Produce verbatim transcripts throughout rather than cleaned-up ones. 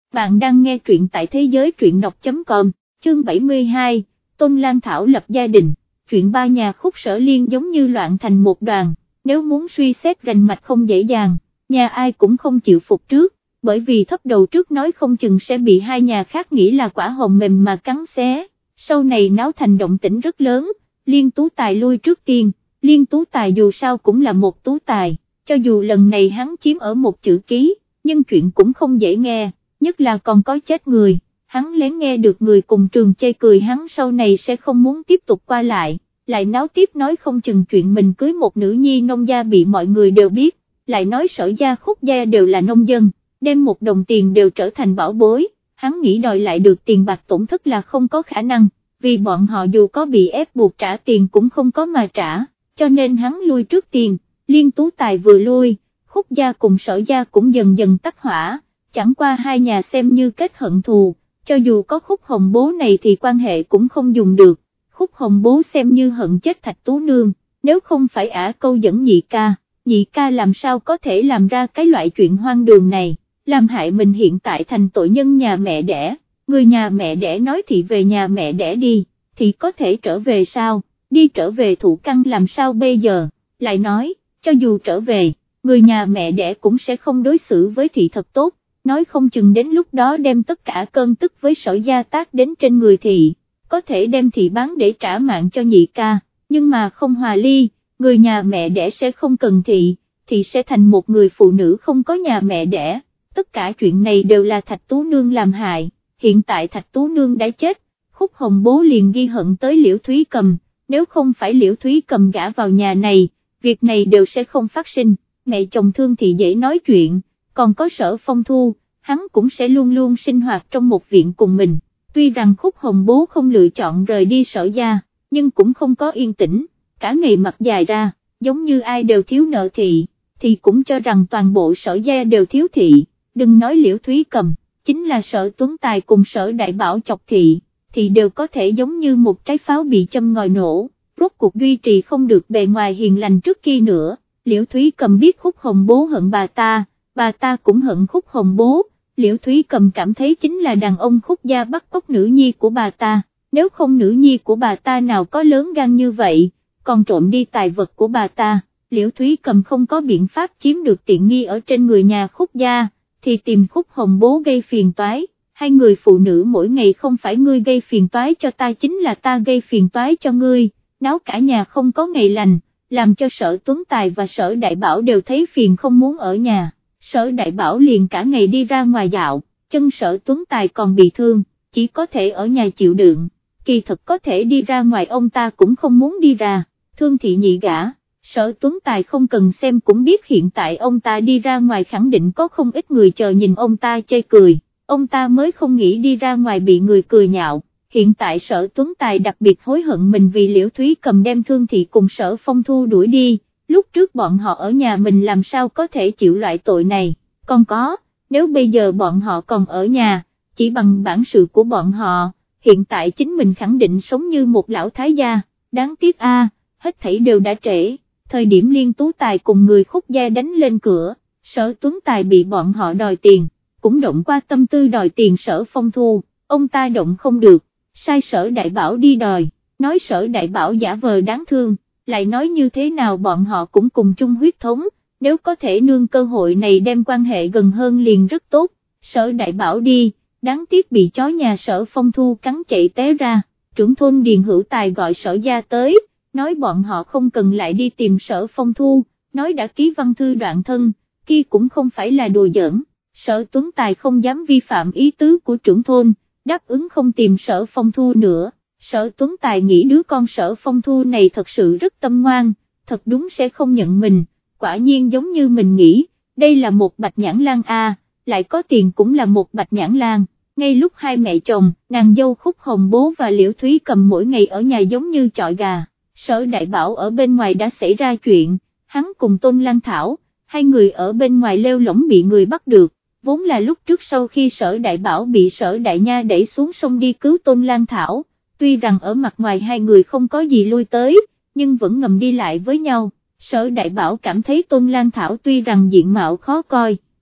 Bạn đang nghe truyện tại thế giới truyện đọc chấm com, chương bảy mươi hai, Tôn Lan Thảo lập gia đình, chuyện ba nhà Khúc Sở Liên giống như loạn thành một đoàn, nếu muốn suy xét rành mạch không dễ dàng, nhà ai cũng không chịu phục trước, bởi vì thấp đầu trước nói không chừng sẽ bị hai nhà khác nghĩ là quả hồng mềm mà cắn xé, sau này náo thành động tĩnh rất lớn, Liên Tú Tài lui trước tiên, Liên Tú Tài dù sao cũng là một tú tài, cho dù lần này hắn chiếm ở một chữ ký, nhưng chuyện cũng không dễ nghe. Nhất là còn có chết người, hắn lén nghe được người cùng trường chê cười hắn sau này sẽ không muốn tiếp tục qua lại, lại náo tiếp nói không chừng chuyện mình cưới một nữ nhi nông gia bị mọi người đều biết, lại nói Sở gia Khúc gia đều là nông dân, đem một đồng tiền đều trở thành bảo bối, hắn nghĩ đòi lại được tiền bạc tổn thất là không có khả năng, vì bọn họ dù có bị ép buộc trả tiền cũng không có mà trả, cho nên hắn lui trước tiền, Liên Tú Tài vừa lui, Khúc gia cùng Sở gia cũng dần dần tắt hỏa. Chẳng qua hai nhà xem như kết hận thù, cho dù có Khúc Hồng Bố này thì quan hệ cũng không dùng được, Khúc Hồng Bố xem như hận chết Thạch Tú Nương, nếu không phải ả câu dẫn nhị ca, nhị ca làm sao có thể làm ra cái loại chuyện hoang đường này, làm hại mình hiện tại thành tội nhân nhà mẹ đẻ, người nhà mẹ đẻ nói thì về nhà mẹ đẻ đi, thì có thể trở về sao, đi trở về thụ căn làm sao bây giờ, lại nói, cho dù trở về, người nhà mẹ đẻ cũng sẽ không đối xử với thị thật tốt. Nói không chừng đến lúc đó đem tất cả cơn tức với Sở gia tác đến trên người thị, có thể đem thị bán để trả mạng cho nhị ca, nhưng mà không hòa ly, người nhà mẹ đẻ sẽ không cần thị, thị sẽ thành một người phụ nữ không có nhà mẹ đẻ, tất cả chuyện này đều là Thạch Tú Nương làm hại, hiện tại Thạch Tú Nương đã chết, Khúc Hồng Bố liền ghi hận tới Liễu Thúy Cầm, nếu không phải Liễu Thúy Cầm gả vào nhà này, việc này đều sẽ không phát sinh, mẹ chồng thương thì dễ nói chuyện. Còn có Sở Phong Thu, hắn cũng sẽ luôn luôn sinh hoạt trong một viện cùng mình, tuy rằng Khúc Hồng Bố không lựa chọn rời đi Sở gia, nhưng cũng không có yên tĩnh, cả ngày mặt dài ra, giống như ai đều thiếu nợ thị, thì cũng cho rằng toàn bộ Sở gia đều thiếu thị, đừng nói Liễu Thúy Cầm, chính là Sở Tuấn Tài cùng Sở Đại Bảo chọc thị, thì đều có thể giống như một trái pháo bị châm ngòi nổ, rốt cuộc duy trì không được bề ngoài hiền lành trước kia nữa, Liễu Thúy Cầm biết Khúc Hồng Bố hận bà ta, bà ta cũng hận Khúc Hồng Bố, Liễu Thúy Cầm cảm thấy chính là đàn ông Khúc gia bắt cóc nữ nhi của bà ta, nếu không nữ nhi của bà ta nào có lớn gan như vậy, còn trộm đi tài vật của bà ta, Liễu Thúy Cầm không có biện pháp chiếm được tiện nghi ở trên người nhà Khúc gia, thì tìm Khúc Hồng Bố gây phiền toái, hai người phụ nữ mỗi ngày không phải ngươi gây phiền toái cho ta chính là ta gây phiền toái cho ngươi, náo cả nhà không có ngày lành, làm cho Sở Tuấn Tài và Sở Đại Bảo đều thấy phiền không muốn ở nhà. Sở Đại Bảo liền cả ngày đi ra ngoài dạo, chân Sở Tuấn Tài còn bị thương, chỉ có thể ở nhà chịu đựng, kỳ thật có thể đi ra ngoài ông ta cũng không muốn đi ra, thương thị nhị gả, Sở Tuấn Tài không cần xem cũng biết hiện tại ông ta đi ra ngoài khẳng định có không ít người chờ nhìn ông ta chê cười, ông ta mới không nghĩ đi ra ngoài bị người cười nhạo, hiện tại Sở Tuấn Tài đặc biệt hối hận mình vì Liễu Thúy Cầm đem thương thị cùng Sở Phong Thu đuổi đi. Lúc trước bọn họ ở nhà mình làm sao có thể chịu loại tội này, còn có, nếu bây giờ bọn họ còn ở nhà, chỉ bằng bản sự của bọn họ, hiện tại chính mình khẳng định sống như một lão thái gia, đáng tiếc a, hết thảy đều đã trễ, thời điểm Liên Tú Tài cùng người Khúc gia đánh lên cửa, Sở Tuấn Tài bị bọn họ đòi tiền, cũng động qua tâm tư đòi tiền Sở Phong Thu, ông ta động không được, sai Sở Đại Bảo đi đòi, nói Sở Đại Bảo giả vờ đáng thương. Lại nói như thế nào bọn họ cũng cùng chung huyết thống, nếu có thể nương cơ hội này đem quan hệ gần hơn liền rất tốt, Sở Đại Bảo đi, đáng tiếc bị chó nhà Sở Phong Thu cắn chạy té ra, trưởng thôn Điền Hữu Tài gọi Sở gia tới, nói bọn họ không cần lại đi tìm Sở Phong Thu, nói đã ký văn thư đoạn thân, kia cũng không phải là đùa giỡn, Sở Tuấn Tài không dám vi phạm ý tứ của trưởng thôn, đáp ứng không tìm Sở Phong Thu nữa. Sở Tuấn Tài nghĩ đứa con Sở Phong Thu này thật sự rất tâm ngoan, thật đúng sẽ không nhận mình, quả nhiên giống như mình nghĩ, đây là một bạch nhãn lan a, lại có tiền cũng là một bạch nhãn lan. Ngay lúc hai mẹ chồng, nàng dâu Khúc Hồng Bố và Liễu Thúy Cầm mỗi ngày ở nhà giống như chọi gà, Sở Đại Bảo ở bên ngoài đã xảy ra chuyện, hắn cùng Tôn Lan Thảo, hai người ở bên ngoài lêu lỏng bị người bắt được, vốn là lúc trước sau khi Sở Đại Bảo bị Sở Đại Nha đẩy xuống sông đi cứu Tôn Lan Thảo. Tuy rằng ở mặt ngoài hai người không có gì lui tới, nhưng vẫn ngầm đi lại với nhau, Sở Đại Bảo cảm thấy Tôn Lan Thảo tuy rằng diện mạo khó coi,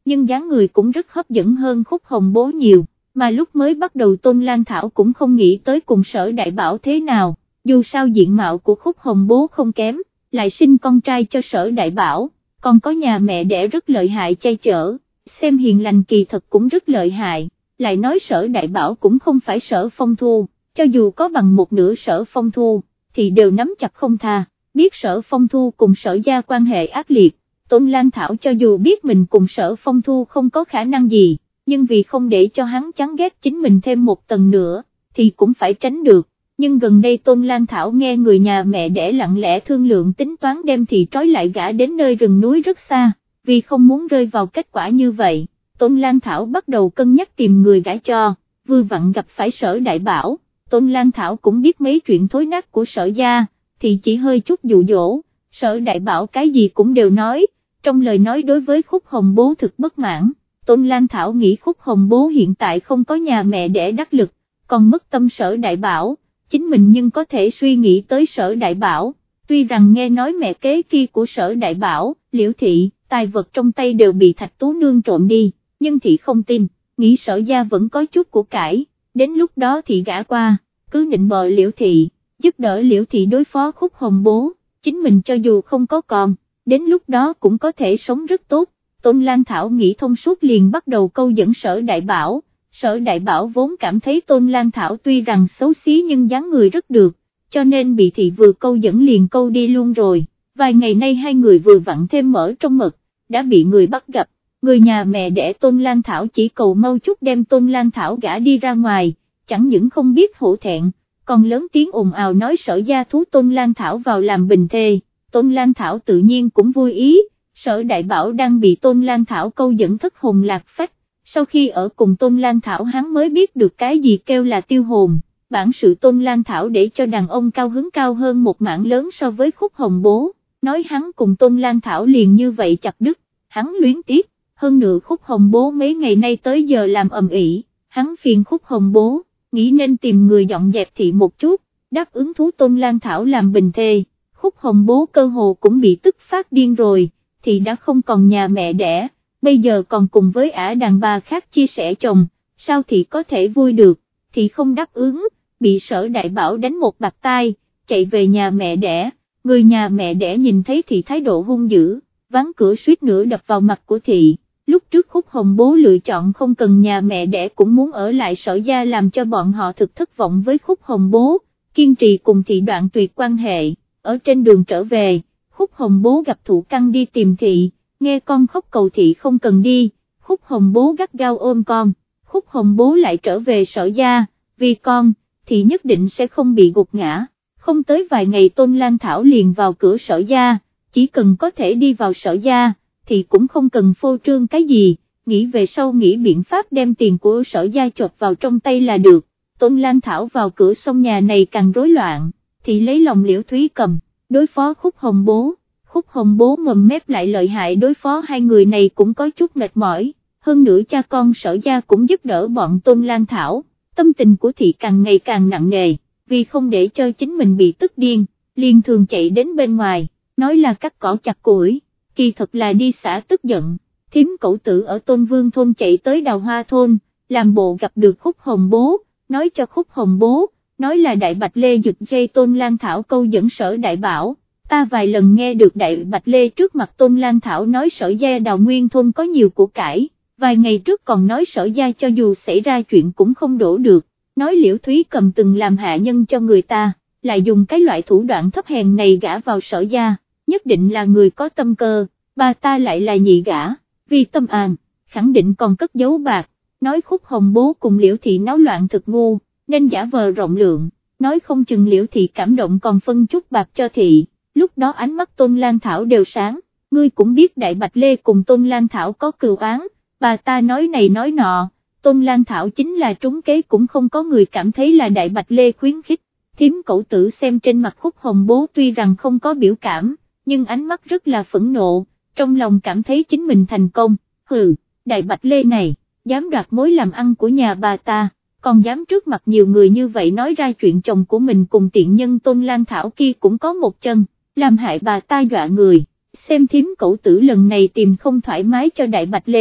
nhưng dáng người cũng rất hấp dẫn hơn Khúc Hồng Bố nhiều, mà lúc mới bắt đầu Tôn Lan Thảo cũng không nghĩ tới cùng Sở Đại Bảo thế nào, dù sao diện mạo của Khúc Hồng Bố không kém, lại sinh con trai cho Sở Đại Bảo, còn có nhà mẹ đẻ rất lợi hại che chở, xem hiền lành kỳ thật cũng rất lợi hại, lại nói Sở Đại Bảo cũng không phải Sở Phong Thu, cho dù có bằng một nửa Sở Phong Thu, thì đều nắm chặt không tha, biết Sở Phong Thu cùng Sở gia quan hệ ác liệt, Tôn Lan Thảo cho dù biết mình cùng Sở Phong Thu không có khả năng gì, nhưng vì không để cho hắn chán ghét chính mình thêm một tầng nữa, thì cũng phải tránh được. Nhưng gần đây Tôn Lan Thảo nghe người nhà mẹ đẻ lặng lẽ thương lượng tính toán đem thị trói lại gả đến nơi rừng núi rất xa, vì không muốn rơi vào kết quả như vậy, Tôn Lan Thảo bắt đầu cân nhắc tìm người gả cho, vừa vặn gặp phải Sở Đại Bảo, Tôn Lan Thảo cũng biết mấy chuyện thối nát của Sở gia, thì chỉ hơi chút dụ dỗ, Sở Đại Bảo cái gì cũng đều nói, trong lời nói đối với Khúc Hồng Bố thực bất mãn. Tôn Lan Thảo nghĩ Khúc Hồng Bố hiện tại không có nhà mẹ đẻ đắc lực, còn mất tâm Sở Đại Bảo, chính mình nhưng có thể suy nghĩ tới Sở Đại Bảo, tuy rằng nghe nói mẹ kế kia của Sở Đại Bảo, Liễu Thị, tài vật trong tay đều bị Thạch Tú Nương trộm đi, nhưng Thị không tin, nghĩ Sở gia vẫn có chút của cải, đến lúc đó Thị gả qua, cứ định bợ Liễu Thị, giúp đỡ Liễu Thị đối phó Khúc Hồng Bố, chính mình cho dù không có con, đến lúc đó cũng có thể sống rất tốt. Tôn Lan Thảo nghĩ thông suốt liền bắt đầu câu dẫn Sở Đại Bảo, Sở Đại Bảo vốn cảm thấy Tôn Lan Thảo tuy rằng xấu xí nhưng dáng người rất được, cho nên bị Thị vừa câu dẫn liền câu đi luôn rồi, vài ngày nay hai người vừa vặn thêm mỡ trong mật, đã bị người bắt gặp, người nhà mẹ đẻ Tôn Lan Thảo chỉ cầu mau chút đem Tôn Lan Thảo gả đi ra ngoài, chẳng những không biết hổ thẹn, còn lớn tiếng ồn ào nói Sở gia thú Tôn Lan Thảo vào làm bình thê, Tôn Lan Thảo tự nhiên cũng vui ý. Sở Đại Bảo đang bị Tôn Lan Thảo câu dẫn thất hồn lạc phách, sau khi ở cùng Tôn Lan Thảo hắn mới biết được cái gì kêu là tiêu hồn, bản sự Tôn Lan Thảo để cho đàn ông cao hứng cao hơn một mảng lớn so với Khúc Hồng Bố, nói hắn cùng Tôn Lan Thảo liền như vậy chặt đứt, hắn luyến tiếc, hơn nữa Khúc Hồng Bố mấy ngày nay tới giờ làm ầm ĩ, hắn phiền Khúc Hồng Bố, nghĩ nên tìm người dọn dẹp Thị một chút, đáp ứng thú Tôn Lan Thảo làm bình thê, Khúc Hồng Bố cơ hồ cũng bị tức phát điên rồi. Thì đã không còn nhà mẹ đẻ, bây giờ còn cùng với ả đàn bà khác chia sẻ chồng, sao thì có thể vui được, thì không đáp ứng, bị Sở Đại Bảo đánh một bạt tai, chạy về nhà mẹ đẻ, người nhà mẹ đẻ nhìn thấy thì thái độ hung dữ, ván cửa suýt nữa đập vào mặt của Thị, lúc trước Khúc Hồng Bố lựa chọn không cần nhà mẹ đẻ cũng muốn ở lại Sở gia làm cho bọn họ thực thất vọng với Khúc Hồng Bố, kiên trì cùng Thị đoạn tuyệt quan hệ, ở trên đường trở về. Khúc Hồng Bố gặp Thụ Căng đi tìm Thị, nghe con khóc cầu Thị không cần đi, Khúc Hồng Bố gắt gao ôm con, Khúc Hồng Bố lại trở về Sở gia, vì con, Thị nhất định sẽ không bị gục ngã, không tới vài ngày Tôn Lan Thảo liền vào cửa Sở gia, chỉ cần có thể đi vào Sở gia, thì cũng không cần phô trương cái gì, nghĩ về sau nghĩ biện pháp đem tiền của Sở gia chộp vào trong tay là được, Tôn Lan Thảo vào cửa xong nhà này càng rối loạn, Thị lấy lòng Liễu Thúy Cầm. Đối phó Khúc Hồng Bố, Khúc Hồng Bố mầm mép lại lợi hại đối phó hai người này cũng có chút mệt mỏi, hơn nữa cha con Sở gia cũng giúp đỡ bọn Tôn Lan Thảo, tâm tình của Thị càng ngày càng nặng nề, vì không để cho chính mình bị tức điên, liền thường chạy đến bên ngoài, nói là cắt cỏ chặt củi, kỳ thật là đi xả tức giận, thím cẩu tử ở Tôn Vương thôn chạy tới Đào Hoa thôn, làm bộ gặp được Khúc Hồng Bố, nói cho Khúc Hồng Bố, nói là Đại Bạch Lê giật dây Tôn Lan Thảo câu dẫn Sở Đại Bảo, ta vài lần nghe được Đại Bạch Lê trước mặt Tôn Lan Thảo nói Sở gia Đào Nguyên thôn có nhiều của cải, vài ngày trước còn nói Sở gia cho dù xảy ra chuyện cũng không đổ được, nói Liễu Thúy Cầm từng làm hạ nhân cho người ta, lại dùng cái loại thủ đoạn thấp hèn này gả vào Sở gia, nhất định là người có tâm cơ, bà ta lại là nhị gả, vì tâm an, khẳng định còn cất giấu bạc, nói Khúc Hồng Bố cùng Liễu Thị náo loạn thực ngu, nên giả vờ rộng lượng, nói không chừng Liễu Thị cảm động còn phân chút bạc cho Thị, lúc đó ánh mắt Tôn Lan Thảo đều sáng, ngươi cũng biết Đại Bạch Lê cùng Tôn Lan Thảo có cừu oán, bà ta nói này nói nọ, Tôn Lan Thảo chính là trúng kế cũng không có người cảm thấy là Đại Bạch Lê khuyến khích, thím cẩu tử xem trên mặt Khúc Hồng Bố tuy rằng không có biểu cảm, nhưng ánh mắt rất là phẫn nộ, trong lòng cảm thấy chính mình thành công, hừ, Đại Bạch Lê này, dám đoạt mối làm ăn của nhà bà ta. Còn dám trước mặt nhiều người như vậy nói ra chuyện chồng của mình cùng tiện nhân Tôn Lan Thảo kia cũng có một chân, làm hại bà ta dọa người, xem thím cẩu tử lần này tìm không thoải mái cho Đại Bạch Lê,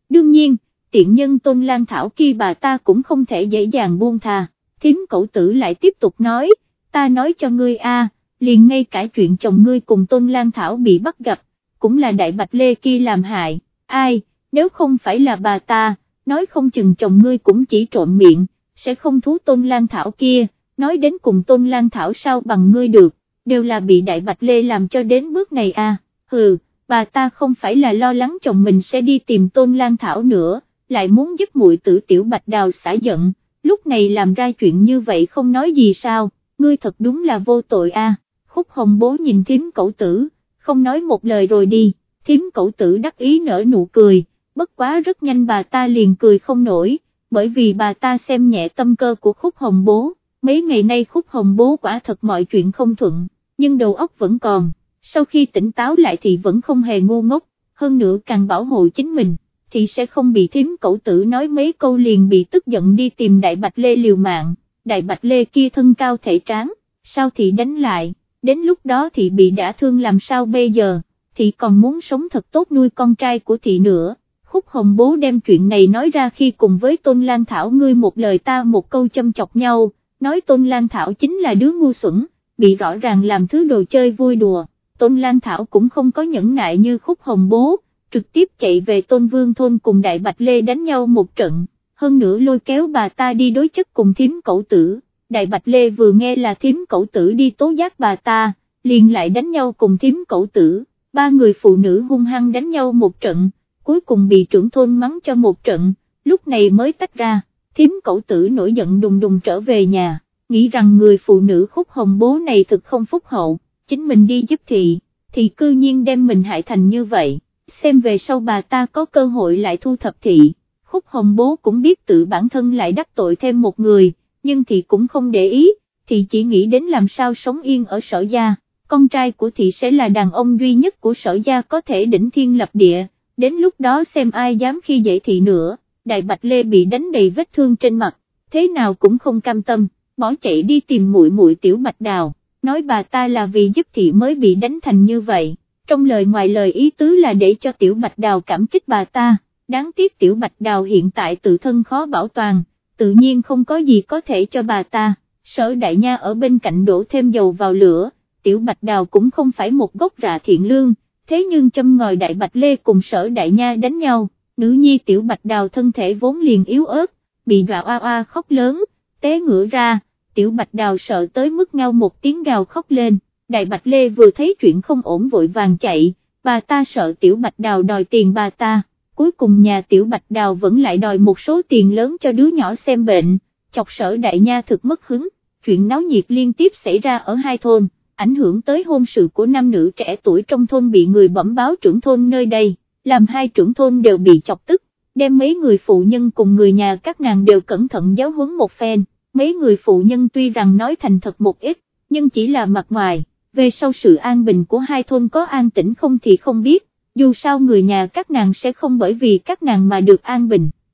đương nhiên, tiện nhân Tôn Lan Thảo kia bà ta cũng không thể dễ dàng buông tha. Thím Cẩu Tử lại tiếp tục nói, ta nói cho ngươi a, liền ngay cả chuyện chồng ngươi cùng Tôn Lan Thảo bị bắt gặp, cũng là Đại Bạch Lê kia làm hại, ai, nếu không phải là bà ta, nói không chừng chồng ngươi cũng chỉ trộm miệng, sẽ không thú Tôn Lan Thảo kia, nói đến cùng Tôn Lan Thảo sao bằng ngươi được, đều là bị Đại Bạch Lê làm cho đến bước này à, hừ, bà ta không phải là lo lắng chồng mình sẽ đi tìm Tôn Lan Thảo nữa, lại muốn giúp muội tử Tiểu Bạch Đào xả giận, lúc này làm ra chuyện như vậy không nói gì sao, ngươi thật đúng là vô tội a. Khúc Hồng Bố nhìn Thím Cẩu Tử, không nói một lời rồi đi, Thím Cẩu Tử đắc ý nở nụ cười, bất quá rất nhanh bà ta liền cười không nổi, bởi vì bà ta xem nhẹ tâm cơ của Khúc Hồng Bố, mấy ngày nay Khúc Hồng Bố quả thật mọi chuyện không thuận, nhưng đầu óc vẫn còn, sau khi tỉnh táo lại thì vẫn không hề ngu ngốc, hơn nữa càng bảo hộ chính mình, thì sẽ không bị Thím Cẩu Tử nói mấy câu liền bị tức giận đi tìm Đại Bạch Lê liều mạng, Đại Bạch Lê kia thân cao thể tráng, sao thì đánh lại, đến lúc đó thì bị đả thương làm sao bây giờ, thì còn muốn sống thật tốt nuôi con trai của thị nữa. Khúc Hồng Bố đem chuyện này nói ra khi cùng với Tôn Lan Thảo ngươi một lời ta một câu châm chọc nhau, nói Tôn Lan Thảo chính là đứa ngu xuẩn, bị rõ ràng làm thứ đồ chơi vui đùa. Tôn Lan Thảo cũng không có nhẫn nại như Khúc Hồng Bố, trực tiếp chạy về Tôn Vương thôn cùng Đại Bạch Lê đánh nhau một trận, hơn nữa lôi kéo bà ta đi đối chất cùng Thím Cẩu Tử. Đại Bạch Lê vừa nghe là Thím Cẩu Tử đi tố giác bà ta, liền lại đánh nhau cùng Thím Cẩu Tử, ba người phụ nữ hung hăng đánh nhau một trận, cuối cùng bị trưởng thôn mắng cho một trận, lúc này mới tách ra. Thím Cẩu Tử nổi giận đùng đùng trở về nhà, nghĩ rằng người phụ nữ Khúc Hồng Bố này thực không phúc hậu, chính mình đi giúp thị, thì cư nhiên đem mình hại thành như vậy, xem về sau bà ta có cơ hội lại thu thập thị. Khúc Hồng Bố cũng biết tự bản thân lại đắc tội thêm một người, nhưng thị cũng không để ý, thị chỉ nghĩ đến làm sao sống yên ở Sở gia, con trai của thị sẽ là đàn ông duy nhất của Sở gia có thể đỉnh thiên lập địa, đến lúc đó xem ai dám khi dễ thị nữa. Đại Bạch Lê bị đánh đầy vết thương trên mặt, thế nào cũng không cam tâm, bỏ chạy đi tìm muội muội Tiểu Bạch Đào, nói bà ta là vì giúp thị mới bị đánh thành như vậy, trong lời ngoài lời ý tứ là để cho Tiểu Bạch Đào cảm kích bà ta, đáng tiếc Tiểu Bạch Đào hiện tại tự thân khó bảo toàn, tự nhiên không có gì có thể cho bà ta. Sở Đại Nha ở bên cạnh đổ thêm dầu vào lửa, Tiểu Bạch Đào cũng không phải một gốc rạ thiện lương, thế nhưng châm ngòi Đại Bạch Lê cùng Sở Đại Nha đánh nhau, nữ nhi Tiểu Bạch Đào thân thể vốn liền yếu ớt, bị dọa oa oa khóc lớn, té ngửa ra, Tiểu Bạch Đào sợ tới mức ngao một tiếng gào khóc lên. Đại Bạch Lê vừa thấy chuyện không ổn vội vàng chạy, bà ta sợ Tiểu Bạch Đào đòi tiền bà ta, cuối cùng nhà Tiểu Bạch Đào vẫn lại đòi một số tiền lớn cho đứa nhỏ xem bệnh, chọc Sở Đại Nha thực mất hứng. Chuyện náo nhiệt liên tiếp xảy ra ở hai thôn, ảnh hưởng tới hôn sự của nam nữ trẻ tuổi trong thôn bị người bẩm báo trưởng thôn nơi đây, làm hai trưởng thôn đều bị chọc tức, đem mấy người phụ nhân cùng người nhà các nàng đều cẩn thận giáo huấn một phen. Mấy người phụ nhân tuy rằng nói thành thật một ít, nhưng chỉ là mặt ngoài, về sau sự an bình của hai thôn có an tĩnh không thì không biết, dù sao người nhà các nàng sẽ không bởi vì các nàng mà được an bình.